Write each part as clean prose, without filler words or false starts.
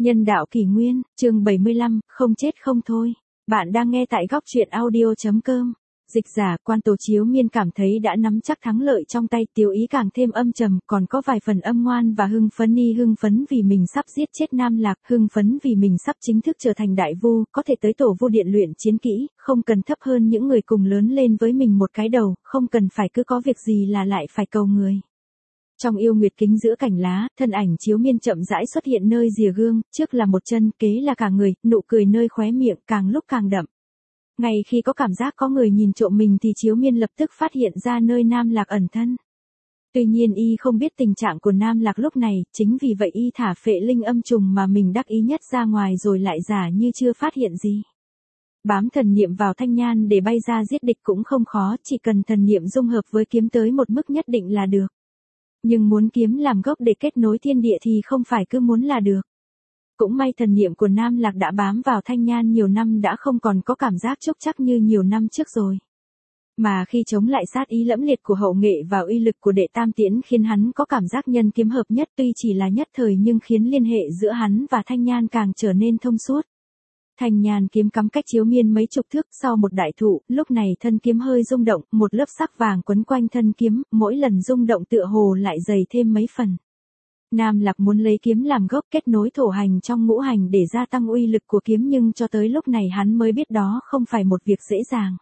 Nhân đạo kỷ nguyên, chương 75, không chết không thôi. Bạn đang nghe tại góc truyện audio.com. Dịch giả, Quan Tố Chiếu Miên cảm thấy đã nắm chắc thắng lợi trong tay, Tiếu ý càng thêm âm trầm, còn có vài phần âm ngoan và hưng phấn. Y hưng phấn vì mình sắp giết chết Nam Lạc, hưng phấn vì mình sắp chính thức trở thành đại vu, có thể tới tổ vu điện luyện chiến kỹ, không cần thấp hơn những người cùng lớn lên với mình một cái đầu, không cần phải cứ có việc gì là lại phải cầu người. Trong yêu nguyệt kính giữa cành lá, thân ảnh Chiếu Miên chậm rãi xuất hiện nơi rìa gương, trước là một chân, kế là cả người, nụ cười nơi khóe miệng càng lúc càng đậm. Ngay khi có cảm giác có người nhìn trộm mình thì Chiếu Miên lập tức phát hiện ra nơi Nam Lạc ẩn thân. Tuy nhiên y không biết tình trạng của Nam Lạc lúc này, chính vì vậy y thả phệ linh âm trùng mà mình đắc ý nhất ra ngoài rồi lại giả như chưa phát hiện gì. Bám thần niệm vào thanh nhan để bay ra giết địch cũng không khó, chỉ cần thần niệm dung hợp với kiếm tới một mức nhất định là được. Nhưng muốn kiếm làm gốc để kết nối thiên địa thì không phải cứ muốn là được. Cũng may thần niệm của Nam Lạc đã bám vào thanh nhan nhiều năm đã không còn có cảm giác chốc chắc như nhiều năm trước rồi. Mà khi chống lại sát ý lẫm liệt của hậu nghệ và uy lực của đệ tam tiễn khiến hắn có cảm giác nhân kiếm hợp nhất, tuy chỉ là nhất thời nhưng khiến liên hệ giữa hắn và thanh nhan càng trở nên thông suốt. Thanh nhan kiếm cắm cách Chiếu Miên mấy chục thước sau một đại thụ, lúc này thân kiếm hơi rung động, một lớp sắc vàng quấn quanh thân kiếm, mỗi lần rung động tựa hồ lại dày thêm mấy phần. Nam Lạc muốn lấy kiếm làm gốc kết nối thổ hành trong ngũ hành để gia tăng uy lực của kiếm, nhưng cho tới lúc này hắn mới biết đó không phải một việc dễ dàng.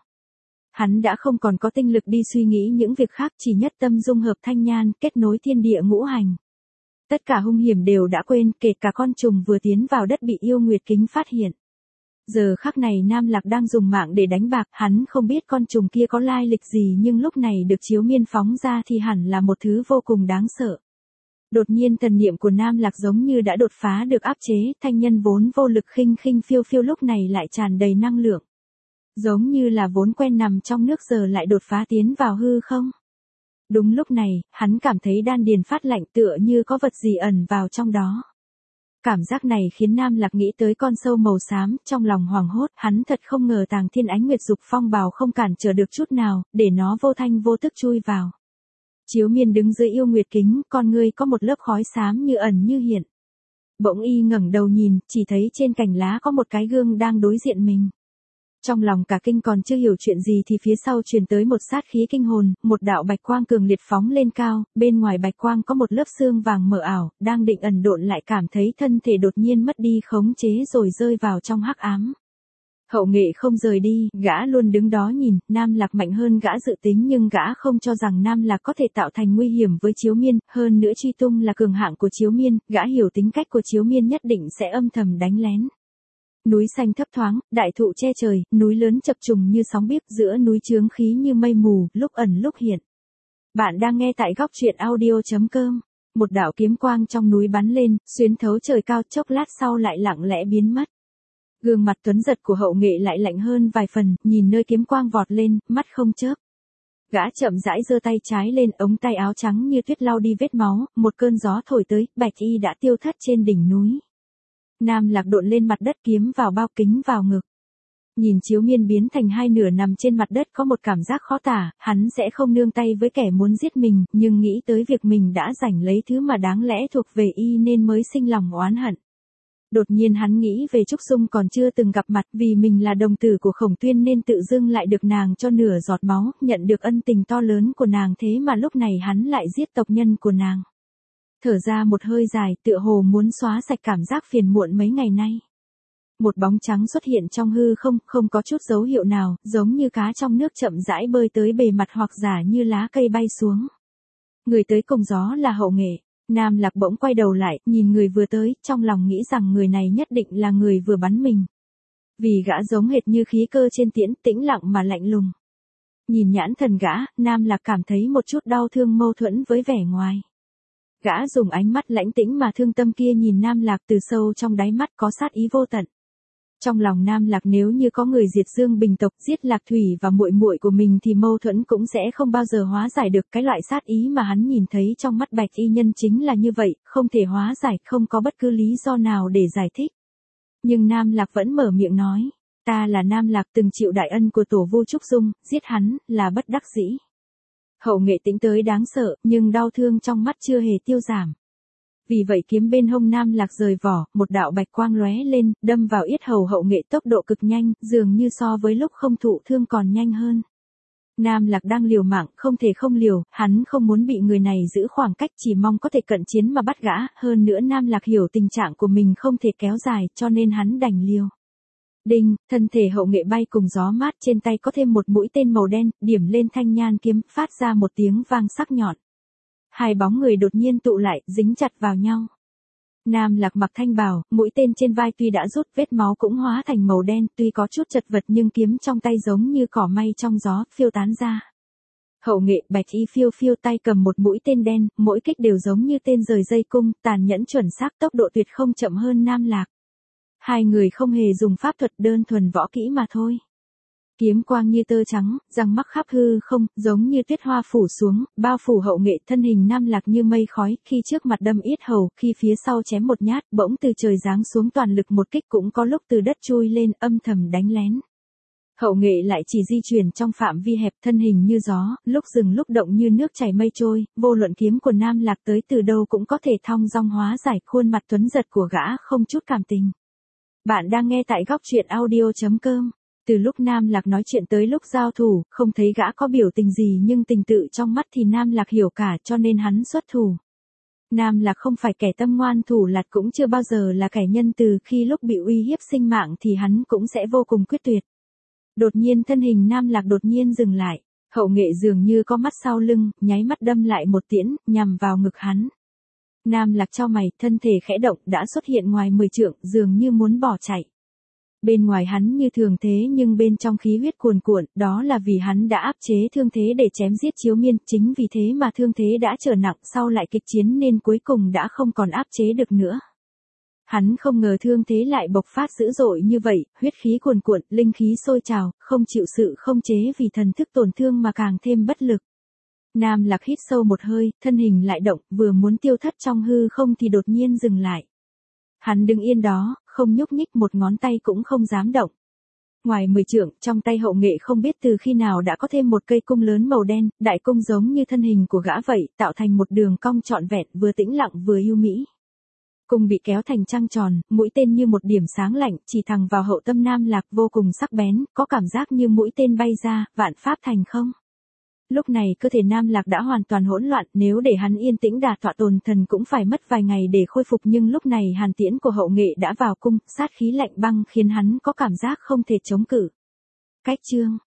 Hắn đã không còn có tinh lực đi suy nghĩ những việc khác, chỉ nhất tâm dung hợp thanh nhan, kết nối thiên địa ngũ hành. Tất cả hung hiểm đều đã quên, kể cả con trùng vừa tiến vào đất bị yêu nguyệt kính phát hiện. Giờ khắc này Nam Lạc đang dùng mạng để đánh bạc, hắn không biết con trùng kia có lai lịch gì nhưng lúc này được Chiếu Miên phóng ra thì hẳn là một thứ vô cùng đáng sợ. Đột nhiên thần niệm của Nam Lạc giống như đã đột phá được áp chế, thanh nhân vốn vô lực khinh khinh phiêu phiêu lúc này lại tràn đầy năng lượng. Giống như là vốn quen nằm trong nước giờ lại đột phá tiến vào hư không. Đúng lúc này, hắn cảm thấy đan điền phát lạnh tựa như có vật gì ẩn vào trong đó. Cảm giác này khiến Nam Lạc nghĩ tới con sâu màu xám, trong lòng hoảng hốt, hắn thật không ngờ Tàng Thiên Ánh Nguyệt Dục Phong bào không cản trở được chút nào, để nó vô thanh vô tức chui vào. Chiếu Miên đứng dưới yêu nguyệt kính, con ngươi có một lớp khói xám như ẩn như hiện. Bỗng y ngẩng đầu nhìn, chỉ thấy trên cành lá có một cái gương đang đối diện mình. Trong lòng cả kinh còn chưa hiểu chuyện gì thì phía sau truyền tới một sát khí kinh hồn, một đạo bạch quang cường liệt phóng lên cao, bên ngoài bạch quang có một lớp xương vàng mờ ảo, đang định ẩn độn lại cảm thấy thân thể đột nhiên mất đi khống chế rồi rơi vào trong hắc ám. Hậu nghệ không rời đi, gã luôn đứng đó nhìn, Nam Lạc mạnh hơn gã dự tính nhưng gã không cho rằng Nam Lạc có thể tạo thành nguy hiểm với Chiếu Miên, hơn nữa truy tung là cường hạng của Chiếu Miên, gã hiểu tính cách của Chiếu Miên nhất định sẽ âm thầm đánh lén. Núi xanh thấp thoáng, đại thụ che trời, núi lớn chập trùng như sóng biếc, giữa núi chướng khí như mây mù, lúc ẩn lúc hiện. Bạn đang nghe tại góc truyện audio.com. Một đạo kiếm quang trong núi bắn lên, xuyên thấu trời cao, chốc lát sau lại lặng lẽ biến mất. Gương mặt tuấn giật của hậu nghệ lại lạnh hơn vài phần, nhìn nơi kiếm quang vọt lên, mắt không chớp. Gã chậm rãi giơ tay trái lên, ống tay áo trắng như tuyết lau đi vết máu, một cơn gió thổi tới, bạch y đã tiêu thất trên đỉnh núi. Nam Lạc độn lên mặt đất, kiếm vào bao, kính vào ngực. Nhìn Chiếu Miên biến thành hai nửa nằm trên mặt đất có một cảm giác khó tả, hắn sẽ không nương tay với kẻ muốn giết mình, nhưng nghĩ tới việc mình đã giành lấy thứ mà đáng lẽ thuộc về y nên mới sinh lòng oán hận. Đột nhiên hắn nghĩ về Trúc Dung còn chưa từng gặp mặt, vì mình là đồng tử của Khổng Tuyên nên tự dưng lại được nàng cho nửa giọt máu, nhận được ân tình to lớn của nàng, thế mà lúc này hắn lại giết tộc nhân của nàng. Thở ra một hơi dài, tựa hồ muốn xóa sạch cảm giác phiền muộn mấy ngày nay. Một bóng trắng xuất hiện trong hư không, không có chút dấu hiệu nào, giống như cá trong nước chậm rãi bơi tới bề mặt hoặc giả như lá cây bay xuống. Người tới cùng gió là hậu nghệ. Nam Lạc bỗng quay đầu lại, nhìn người vừa tới, trong lòng nghĩ rằng người này nhất định là người vừa bắn mình. Vì gã giống hệt như khí cơ trên tiễn, tĩnh lặng mà lạnh lùng. Nhìn nhãn thần gã, Nam Lạc cảm thấy một chút đau thương mâu thuẫn với vẻ ngoài. Gã dùng ánh mắt lãnh tĩnh mà thương tâm kia nhìn Nam Lạc, từ sâu trong đáy mắt có sát ý vô tận. Trong lòng Nam Lạc nếu như có người diệt Dương Bình tộc, giết Lạc Thủy và muội muội của mình thì mâu thuẫn cũng sẽ không bao giờ hóa giải được. Cái loại sát ý mà hắn nhìn thấy trong mắt bạch y nhân chính là như vậy, không thể hóa giải, không có bất cứ lý do nào để giải thích. Nhưng Nam Lạc vẫn mở miệng nói, ta là Nam Lạc từng chịu đại ân của tổ vu Trúc Dung, giết hắn là bất đắc dĩ. Hậu nghệ tính tới đáng sợ, nhưng đau thương trong mắt chưa hề tiêu giảm. Vì vậy kiếm bên hông Nam Lạc rời vỏ, một đạo bạch quang lóe lên, đâm vào yết hầu Hậu Nghệ tốc độ cực nhanh, dường như so với lúc không thụ thương còn nhanh hơn. Nam Lạc đang liều mạng, không thể không liều, hắn không muốn bị người này giữ khoảng cách, chỉ mong có thể cận chiến mà bắt gã, hơn nữa Nam Lạc hiểu tình trạng của mình không thể kéo dài, cho nên hắn đành liều. Đinh, thân thể Hậu Nghệ bay cùng gió mát, trên tay có thêm một mũi tên màu đen, điểm lên thanh nhan kiếm, phát ra một tiếng vang sắc nhọn. Hai bóng người đột nhiên tụ lại, dính chặt vào nhau. Nam Lạc mặc thanh bào, mũi tên trên vai tuy đã rút, vết máu cũng hóa thành màu đen, tuy có chút chật vật nhưng kiếm trong tay giống như cỏ may trong gió, phiêu tán ra. Hậu Nghệ bạch y phiêu phiêu, tay cầm một mũi tên đen, mỗi kích đều giống như tên rời dây cung, tàn nhẫn chuẩn xác, tốc độ tuyệt không chậm hơn Nam Lạc. Hai người không hề dùng pháp thuật, đơn thuần võ kỹ mà thôi. Kiếm quang như tơ trắng, răng mắc khắp hư không, giống như tuyết hoa phủ xuống, bao phủ Hậu Nghệ, thân hình Nam Lạc như mây khói, khi trước mặt đâm yết hầu, khi phía sau chém một nhát, bỗng từ trời giáng xuống toàn lực một kích, cũng có lúc từ đất chui lên, âm thầm đánh lén. Hậu Nghệ lại chỉ di chuyển trong phạm vi hẹp, thân hình như gió, lúc dừng lúc động như nước chảy mây trôi, vô luận kiếm của Nam Lạc tới từ đâu cũng có thể thong dong hóa giải, khuôn mặt tuấn giật của gã không chút cảm tình. Bạn đang nghe tại góc truyện audio.com. Từ lúc Nam Lạc nói chuyện tới lúc giao thủ, không thấy gã có biểu tình gì nhưng tình tự trong mắt thì Nam Lạc hiểu cả, cho nên hắn xuất thủ. Nam Lạc không phải kẻ tâm ngoan thủ lạt, cũng chưa bao giờ là kẻ nhân từ, khi lúc bị uy hiếp sinh mạng thì hắn cũng sẽ vô cùng quyết tuyệt. Đột nhiên thân hình Nam Lạc đột nhiên dừng lại, Hậu Nghệ dường như có mắt sau lưng, nháy mắt đâm lại một tiễn, nhằm vào ngực hắn. Nam Lạc chau mày, thân thể khẽ động, đã xuất hiện ngoài 10 trượng, dường như muốn bỏ chạy. Bên ngoài hắn như thường thế nhưng bên trong khí huyết cuồn cuộn, đó là vì hắn đã áp chế thương thế để chém giết Chiếu Miên, chính vì thế mà thương thế đã trở nặng, sau lại kịch chiến nên cuối cùng đã không còn áp chế được nữa. Hắn không ngờ thương thế lại bộc phát dữ dội như vậy, huyết khí cuồn cuộn, linh khí sôi trào, không chịu sự không chế vì thần thức tổn thương mà càng thêm bất lực. Nam Lạc hít sâu một hơi, thân hình lại động, vừa muốn tiêu thất trong hư không thì đột nhiên dừng lại. Hắn đứng yên đó, không nhúc nhích, một ngón tay cũng không dám động. Ngoài 10 trượng, trong tay Hậu Nghệ không biết từ khi nào đã có thêm một cây cung lớn màu đen, đại cung giống như thân hình của gã vậy, tạo thành một đường cong trọn vẹn, vừa tĩnh lặng vừa yêu mỹ. Cung bị kéo thành trăng tròn, mũi tên như một điểm sáng lạnh, chỉ thẳng vào hậu tâm Nam Lạc, vô cùng sắc bén, có cảm giác như mũi tên bay ra, vạn pháp thành không. Lúc này cơ thể Nam Lạc đã hoàn toàn hỗn loạn, nếu để hắn yên tĩnh đả tọa tồn thần cũng phải mất vài ngày để khôi phục, nhưng lúc này hàn tiễn của Hậu Nghệ đã vào cung, sát khí lạnh băng khiến hắn có cảm giác không thể chống cự. Cách chương